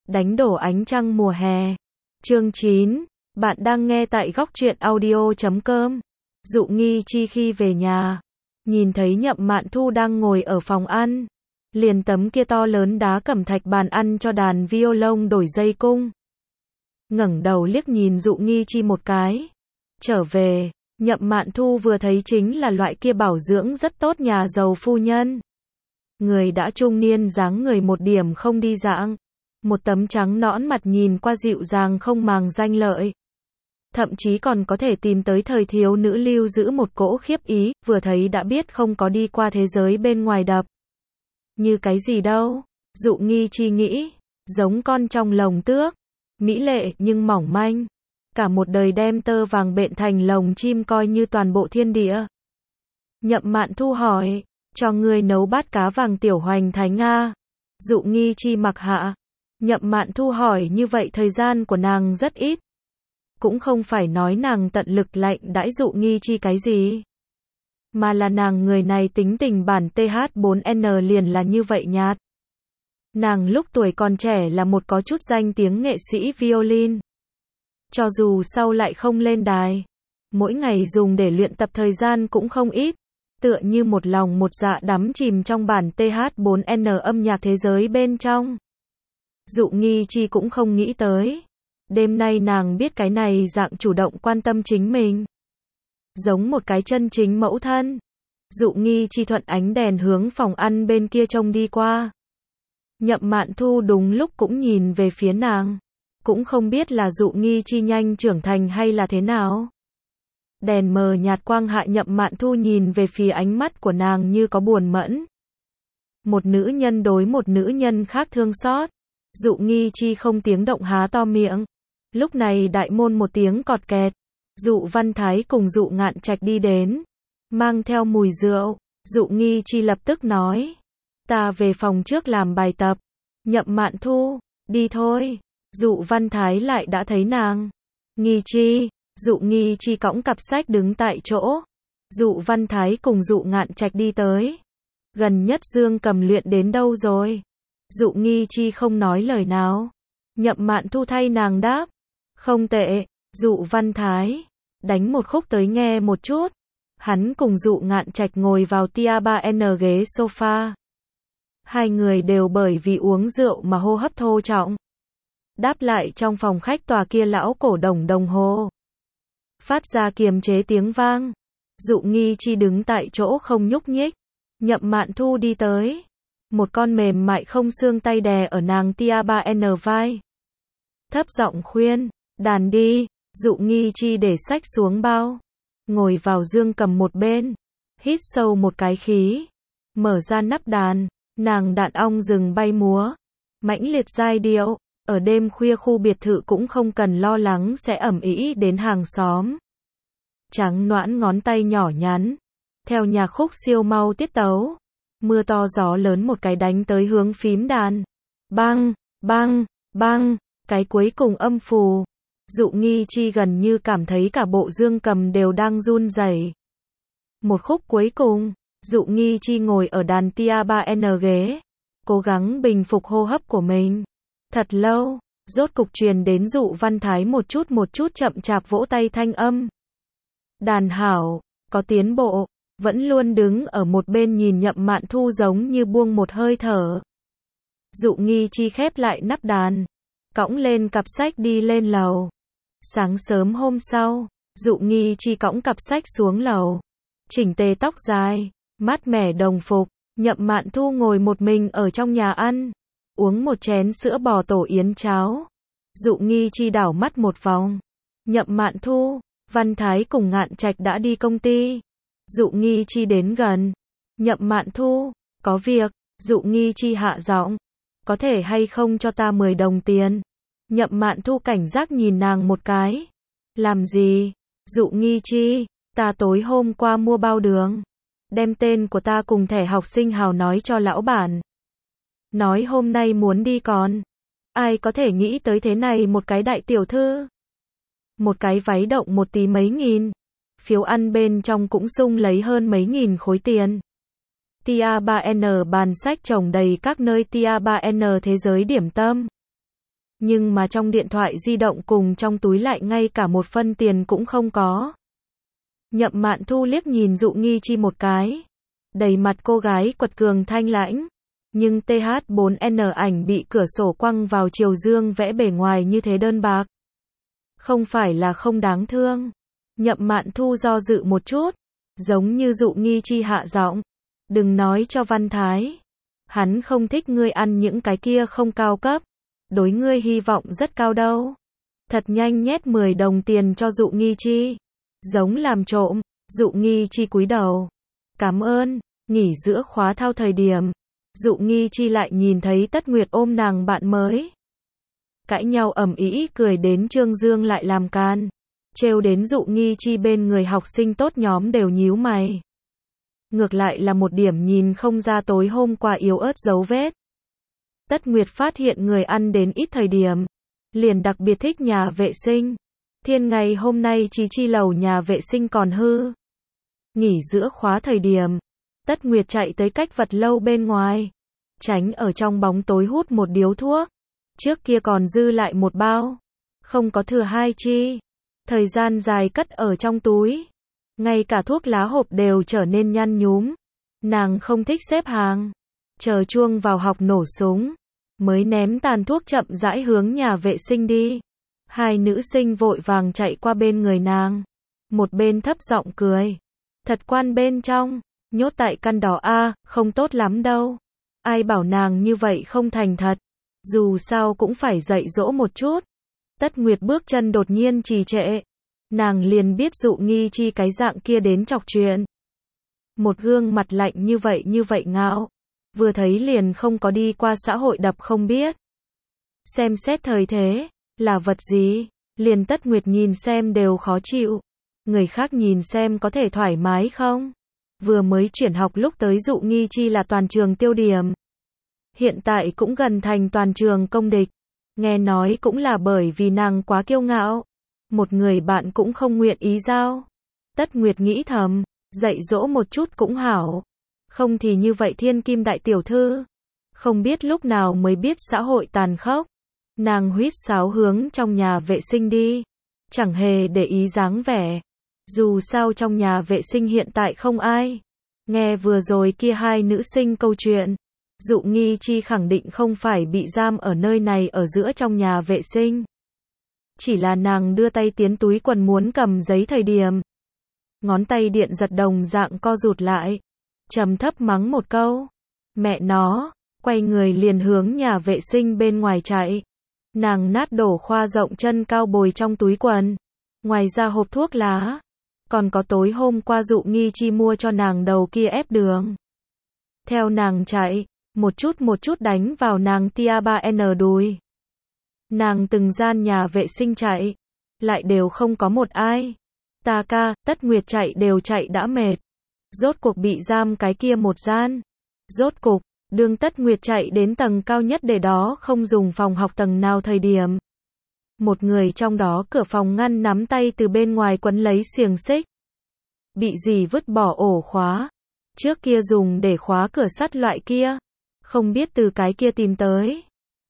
Đánh đổ ánh trăng mùa hè. Chương 9. Bạn đang nghe tại góc truyện audio.com. Dụ Nghi Chi khi về nhà, nhìn thấy Nhậm Mạn Thu đang ngồi ở phòng ăn, liền tấm kia to lớn đá cẩm thạch bàn ăn cho đàn violon đổi dây cung. Ngẩng đầu liếc nhìn Dụ Nghi Chi một cái. Trở về, Nhậm Mạn Thu vừa thấy chính là loại kia bảo dưỡng rất tốt nhà giàu phu nhân. Người đã trung niên dáng người một điểm không đi dạng. Một tấm trắng nõn mặt nhìn qua dịu dàng không màng danh lợi. Thậm chí còn có thể tìm tới thời thiếu nữ lưu giữ một cỗ khiếp ý, vừa thấy đã biết không có đi qua thế giới bên ngoài đập. Như cái gì đâu, Dụ Nghi Chi nghĩ, giống con trong lồng tước, mỹ lệ nhưng mỏng manh. Cả một đời đem tơ vàng bện thành lồng chim coi như toàn bộ thiên địa. Nhậm Mạn Thu hỏi, cho ngươi nấu bát cá vàng tiểu hoành thánh Nga. Dụ Nghi Chi mặc hạ. Nhậm Mạn Thu hỏi như vậy thời gian của nàng rất ít. Cũng không phải nói nàng tận lực lạnh đãi Dụ Nghi Chi cái gì. Mà là nàng người này tính tình bản TH4N liền là như vậy nhạt. Nàng lúc tuổi còn trẻ là một có chút danh tiếng nghệ sĩ violin. Cho dù sau lại không lên đài, mỗi ngày dùng để luyện tập thời gian cũng không ít. Tựa như một lòng một dạ đắm chìm trong bản TH4N âm nhạc thế giới bên trong. Dụ Nghi Chi cũng không nghĩ tới. Đêm nay nàng biết cái này dạng chủ động quan tâm chính mình. Giống một cái chân chính mẫu thân. Dụ Nghi Chi thuận ánh đèn hướng phòng ăn bên kia trông đi qua. Nhậm Mạn Thu đúng lúc cũng nhìn về phía nàng. Cũng không biết là Dụ Nghi Chi nhanh trưởng thành hay là thế nào. Đèn mờ nhạt quang hạ Nhậm Mạn Thu nhìn về phía ánh mắt của nàng như có buồn mẫn. Một nữ nhân đối một nữ nhân khác thương xót. Dụ Nghi Chi không tiếng động há to miệng. Lúc này đại môn một tiếng cọt kẹt. Dụ Văn Thái cùng Dụ Ngạn Trạch đi đến. Mang theo mùi rượu. Dụ Nghi Chi lập tức nói. Ta về phòng trước làm bài tập. Nhậm Mạn Thu, đi thôi. Dụ Văn Thái lại đã thấy nàng. Nghi Chi. Dụ Nghi Chi cõng cặp sách đứng tại chỗ. Dụ Văn Thái cùng Dụ Ngạn Trạch đi tới. Gần nhất Dương Cầm luyện đến đâu rồi? Dụ Nghi Chi không nói lời nào. Nhậm Mạn Thu thay nàng đáp. Không tệ. Dụ Văn Thái. Đánh một khúc tới nghe một chút. Hắn cùng Dụ Ngạn Trạch ngồi vào tia 3N ghế sofa. Hai người đều bởi vì uống rượu mà hô hấp thô trọng. Đáp lại trong phòng khách tòa kia lão cổ đồng hồ. Phát ra kiềm chế tiếng vang. Dụ Nghi Chi đứng tại chỗ không nhúc nhích. Nhậm Mạn Thu đi tới. Một con mềm mại không xương tay đè ở nàng tia 3N vai. Thấp giọng khuyên, đàn đi. Dụ Nghi Chi để sách xuống bao. Ngồi vào Dương Cầm một bên. Hít sâu một cái khí. Mở ra nắp đàn. Nàng đàn ong rừng bay múa. Mãnh liệt giai điệu. Ở đêm khuya khu biệt thự cũng không cần lo lắng sẽ ầm ĩ đến hàng xóm. Trắng noãn ngón tay nhỏ nhắn. Theo nhạc khúc siêu mau tiết tấu. Mưa to gió lớn một cái đánh tới hướng phím đàn. Bang, bang, bang. Cái cuối cùng âm phù. Dụ Nghi Chi gần như cảm thấy cả bộ Dương Cầm đều đang run rẩy. Một khúc cuối cùng. Dụ Nghi Chi ngồi ở đàn tia 3N ghế. Cố gắng bình phục hô hấp của mình. Thật lâu, rốt cục truyền đến Dụ Văn Thái một chút chậm chạp vỗ tay thanh âm. Đàn hảo, có tiến bộ, vẫn luôn đứng ở một bên nhìn Nhậm Mạn Thu giống như buông một hơi thở. Dụ Nghi Chi khép lại nắp đàn, cõng lên cặp sách đi lên lầu. Sáng sớm hôm sau, Dụ Nghi Chi cõng cặp sách xuống lầu. Chỉnh tề tóc dài, mát mẻ đồng phục, Nhậm Mạn Thu ngồi một mình ở trong nhà ăn. Uống một chén sữa bò tổ yến cháo. Dụ Nghi Chi đảo mắt một vòng. Nhậm Mạn Thu, Văn Thái cùng Ngạn Trạch đã đi công ty. Dụ Nghi Chi đến gần. Nhậm Mạn Thu, có việc. Dụ Nghi Chi hạ giọng. Có thể hay không cho ta 10 đồng tiền? Nhậm Mạn Thu cảnh giác nhìn nàng một cái. Làm gì? Dụ Nghi Chi, ta tối hôm qua mua bao đường. Đem tên của ta cùng thẻ học sinh hào nói cho lão bản. Nói hôm nay muốn đi còn. Ai có thể nghĩ tới thế này một cái đại tiểu thư. Một cái váy động một tí mấy nghìn. Phiếu ăn bên trong cũng sung lấy hơn mấy nghìn khối tiền. Tia 3N bàn sách chồng đầy các nơi tia 3N thế giới điểm tâm. Nhưng mà trong điện thoại di động cùng trong túi lại ngay cả một phân tiền cũng không có. Nhậm Mạn Thu liếc nhìn Dụ Nghi Chi một cái. Đầy mặt cô gái quật cường thanh lãnh. Nhưng TH4N ảnh bị cửa sổ quăng vào chiều dương vẽ bề ngoài như thế đơn bạc. Không phải là không đáng thương. Nhậm Mạn Thu do dự một chút. Giống như Dụ Nghi Chi hạ giọng. Đừng nói cho Văn Thái. Hắn không thích ngươi ăn những cái kia không cao cấp. Đối ngươi hy vọng rất cao đâu. Thật nhanh nhét 10 đồng tiền cho Dụ Nghi Chi. Giống làm trộm. Dụ Nghi Chi cúi đầu. Cảm ơn. Nghỉ giữa khóa thao thời điểm. Dụ Nghi Chi lại nhìn thấy Tất Nguyệt ôm nàng bạn mới. Cãi nhau ầm ĩ, cười đến Trương Dương lại làm can. Trêu đến Dụ Nghi Chi bên người học sinh tốt nhóm đều nhíu mày. Ngược lại là một điểm nhìn không ra tối hôm qua yếu ớt dấu vết. Tất Nguyệt phát hiện người ăn đến ít thời điểm. Liền đặc biệt thích nhà vệ sinh. Thiên ngày hôm nay Chi lầu nhà vệ sinh còn hư. Nghỉ giữa khóa thời điểm. Tất Nguyệt chạy tới cách vật lâu bên ngoài. Tránh ở trong bóng tối hút một điếu thuốc. Trước kia còn dư lại một bao. Không có thừa 2 chi. Thời gian dài cất ở trong túi. Ngay cả thuốc lá hộp đều trở nên nhăn nhúm. Nàng không thích xếp hàng. Chờ chuông vào học nổ súng. Mới ném tàn thuốc chậm rãi hướng nhà vệ sinh đi. 2 nữ sinh vội vàng chạy qua bên người nàng. Một bên thấp giọng cười. Thật quan bên trong. Nhốt tại căn đó a, không tốt lắm đâu. Ai bảo nàng như vậy không thành thật. Dù sao cũng phải dạy dỗ một chút. Tất Nguyệt bước chân đột nhiên trì trệ. Nàng liền biết Dụ Nghi Chi cái dạng kia đến chọc chuyện. Một gương mặt lạnh như vậy ngạo. Vừa thấy liền không có đi qua xã hội đập không biết. Xem xét thời thế, là vật gì, liền Tất Nguyệt nhìn xem đều khó chịu. Người khác nhìn xem có thể thoải mái không? Vừa mới chuyển học lúc tới Dụ Nghi Chi là toàn trường tiêu điểm. Hiện tại cũng gần thành toàn trường công địch. Nghe nói cũng là bởi vì nàng quá kiêu ngạo. Một người bạn cũng không nguyện ý giao. Tất Nguyệt nghĩ thầm, dạy dỗ một chút cũng hảo. Không thì như vậy thiên kim đại tiểu thư. Không biết lúc nào mới biết xã hội tàn khốc. Nàng huýt sáo hướng trong nhà vệ sinh đi. Chẳng hề để ý dáng vẻ. Dù sao trong nhà vệ sinh hiện tại không ai. Nghe vừa rồi kia 2 nữ sinh câu chuyện. Dụ Nghi Chi khẳng định không phải bị giam ở nơi này ở giữa trong nhà vệ sinh. Chỉ là nàng đưa tay tiến túi quần muốn cầm giấy thời điểm. Ngón tay điện giật đồng dạng co rụt lại. Trầm thấp mắng một câu. Mẹ nó, quay người liền hướng nhà vệ sinh bên ngoài chạy. Nàng nát đổ khoa rộng chân cao bồi trong túi quần. Ngoài ra hộp thuốc lá. Còn có tối hôm qua Dụ Nghi Chi mua cho nàng đầu kia ép đường. Theo nàng chạy, một chút đánh vào nàng tia 3N đùi. Nàng từng gian nhà vệ sinh chạy, lại đều không có một ai. Ta ca, Tất Nguyệt chạy đều chạy đã mệt. Rốt cuộc bị giam cái kia một gian. Rốt cục, đương Tất Nguyệt chạy đến tầng cao nhất để đó không dùng phòng học tầng nào thời điểm. Một người trong đó cửa phòng ngăn nắm tay từ bên ngoài quấn lấy xiềng xích. Bị gì vứt bỏ ổ khóa. Trước kia dùng để khóa cửa sắt loại kia. Không biết từ cái kia tìm tới.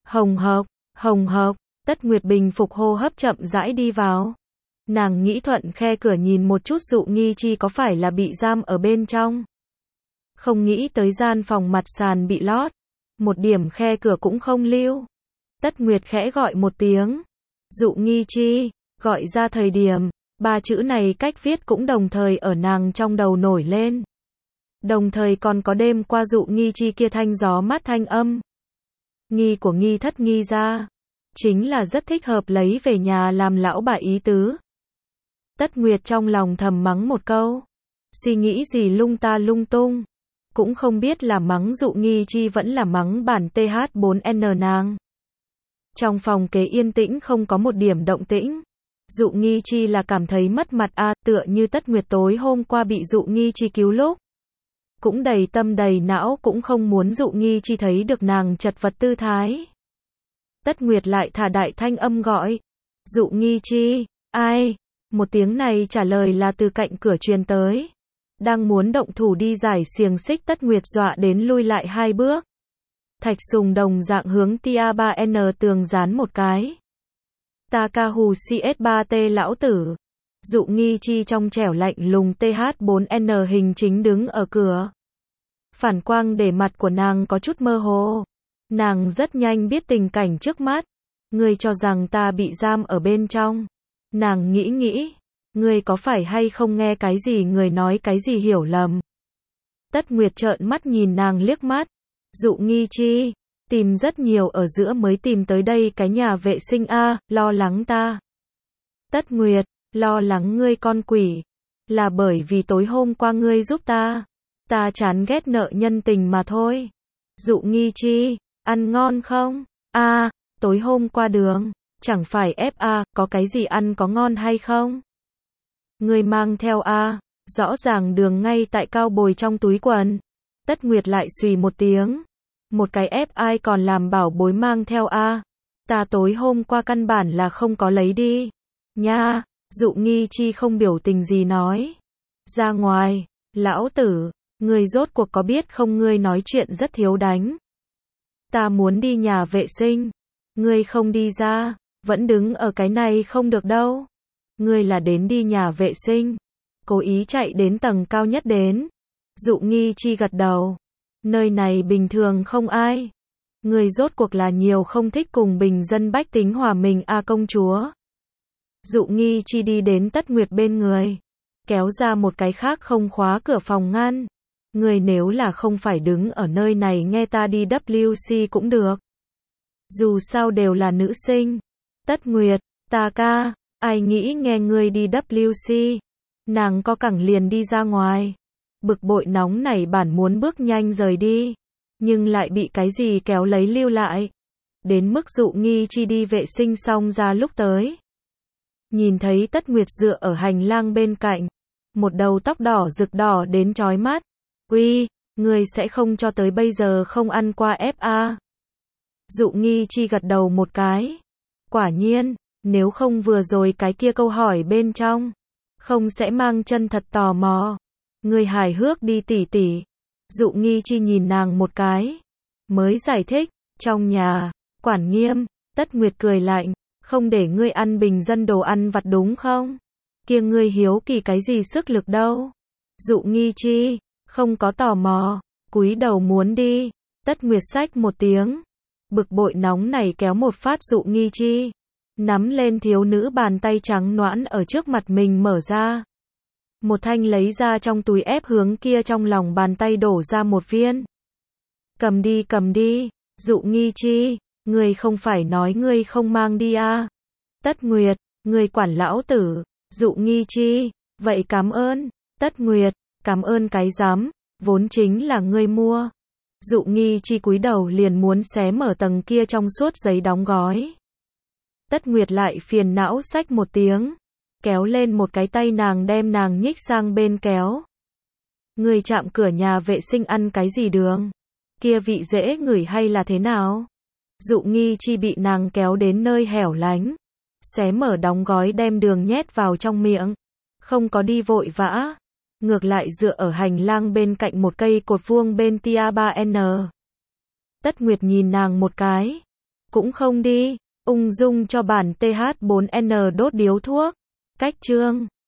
Hồng hộc, Tất Nguyệt bình phục hô hấp chậm rãi đi vào. Nàng nghĩ thuận khe cửa nhìn một chút Dụ Nghi Chi có phải là bị giam ở bên trong. Không nghĩ tới gian phòng mặt sàn bị lót. Một điểm khe cửa cũng không lưu. Tất Nguyệt khẽ gọi một tiếng. Dụ Nghi Chi, gọi ra thời điểm, 3 chữ này cách viết cũng đồng thời ở nàng trong đầu nổi lên. Đồng thời còn có đêm qua Dụ Nghi Chi kia thanh gió mát thanh âm. Nghi của nghi thất nghi ra. Chính là rất thích hợp lấy về nhà làm lão bà ý tứ. Tất Nguyệt trong lòng thầm mắng một câu. Suy nghĩ gì lung ta lung tung. Cũng không biết là mắng Dụ Nghi Chi vẫn là mắng bản TH4N nàng. Trong phòng kế yên tĩnh không có một điểm động tĩnh. Dụ Nghi Chi là cảm thấy mất mặt tựa như Tất Nguyệt tối hôm qua bị Dụ Nghi Chi cứu lúc. Cũng đầy tâm đầy não cũng không muốn Dụ Nghi Chi thấy được nàng chật vật tư thái. Tất Nguyệt lại thả đại thanh âm gọi. Dụ Nghi Chi, ai? Một tiếng này trả lời là từ cạnh cửa truyền tới. Đang muốn động thủ đi giải xiềng xích Tất Nguyệt dọa đến lui lại 2 bước. Thạch Sùng đồng dạng hướng tia 3N tường dán một cái. Takahu CS3T lão tử. Dụ Nghi Chi trong trẻo lạnh lùng TH4N hình chính đứng ở cửa. Phản quang để mặt của nàng có chút mơ hồ. Nàng rất nhanh biết tình cảnh trước mắt. Ngươi cho rằng ta bị giam ở bên trong. Nàng nghĩ. Ngươi có phải hay không nghe cái gì người nói cái gì hiểu lầm. Tất Nguyệt trợn mắt nhìn nàng liếc mắt. Dụ Nghi Chi, tìm rất nhiều ở giữa mới tìm tới đây cái nhà vệ sinh a, lo lắng ta. Tất Nguyệt, lo lắng ngươi con quỷ. Là bởi vì tối hôm qua ngươi giúp ta. Ta chán ghét nợ nhân tình mà thôi. Dụ Nghi Chi, ăn ngon không? Tối hôm qua đường, chẳng phải FA, có cái gì ăn có ngon hay không? Ngươi mang theo rõ ràng đường ngay tại cao bồi trong túi quần. Tất Nguyệt lại xùy một tiếng. Một cái ép ai còn làm bảo bối mang theo ta tối hôm qua căn bản là không có lấy đi. Nha, Dụ Nghi Chi không biểu tình gì nói. Ra ngoài, lão tử, ngươi rốt cuộc có biết không ngươi nói chuyện rất thiếu đánh. Ta muốn đi nhà vệ sinh. Ngươi không đi ra, vẫn đứng ở cái này không được đâu. Ngươi là đến đi nhà vệ sinh. Cố ý chạy đến tầng cao nhất đến. Dụ Nghi Chi gật đầu. Nơi này bình thường không ai. Ngươi rốt cuộc là nhiều không thích cùng bình dân bách tính hòa mình công chúa. Dụ Nghi Chi đi đến Tất Nguyệt bên người. Kéo ra một cái khác không khóa cửa phòng ngăn. Ngươi nếu là không phải đứng ở nơi này nghe ta đi WC cũng được. Dù sao đều là nữ sinh. Tất Nguyệt, ta ca, ai nghĩ nghe ngươi đi WC. Nàng co cẳng liền đi ra ngoài. Bực bội nóng nảy bản muốn bước nhanh rời đi. Nhưng lại bị cái gì kéo lấy lưu lại. Đến mức Dụ Nghi Chi đi vệ sinh xong ra lúc tới. Nhìn thấy Tất Nguyệt dựa ở hành lang bên cạnh. Một đầu tóc đỏ rực đỏ đến chói mắt. Uy, ngươi sẽ không cho tới bây giờ không ăn qua FA. Dụ Nghi Chi gật đầu một cái. Quả nhiên, nếu không vừa rồi cái kia câu hỏi bên trong. Không sẽ mang chân thật tò mò. Ngươi hài hước đi tỉ tỉ. Dụ Nghi Chi nhìn nàng một cái. Mới giải thích, trong nhà, quản nghiêm. Tất Nguyệt cười lạnh. Không để ngươi ăn bình dân đồ ăn vặt đúng không? Kia ngươi hiếu kỳ cái gì sức lực đâu? Dụ Nghi Chi, không có tò mò. Cúi đầu muốn đi. Tất Nguyệt xách một tiếng. Bực bội nóng này kéo một phát Dụ Nghi Chi. Nắm lên thiếu nữ bàn tay trắng nõn ở trước mặt mình mở ra. Một thanh lấy ra trong túi ép hướng kia trong lòng bàn tay đổ ra một viên. Cầm đi, Dụ Nghi Chi, ngươi không phải nói ngươi không mang đi Tất Nguyệt, ngươi quản lão tử. Dụ Nghi Chi, vậy cảm ơn. Tất Nguyệt, cảm ơn cái rắm, vốn chính là ngươi mua. Dụ Nghi Chi cúi đầu liền muốn xé mở tầng kia trong suốt giấy đóng gói. Tất Nguyệt lại phiền não xách một tiếng. Kéo lên một cái tay nàng đem nàng nhích sang bên kéo. Người chạm cửa nhà vệ sinh ăn cái gì đường? Kia vị dễ ngửi hay là thế nào? Dụ Nghi Chi bị nàng kéo đến nơi hẻo lánh. Xé mở đóng gói đem đường nhét vào trong miệng. Không có đi vội vã. Ngược lại dựa ở hành lang bên cạnh một cây cột vuông bên tia 3N. Tất Nguyệt nhìn nàng một cái. Cũng không đi. Ung dung cho bản TH4N đốt điếu thuốc. Cách chương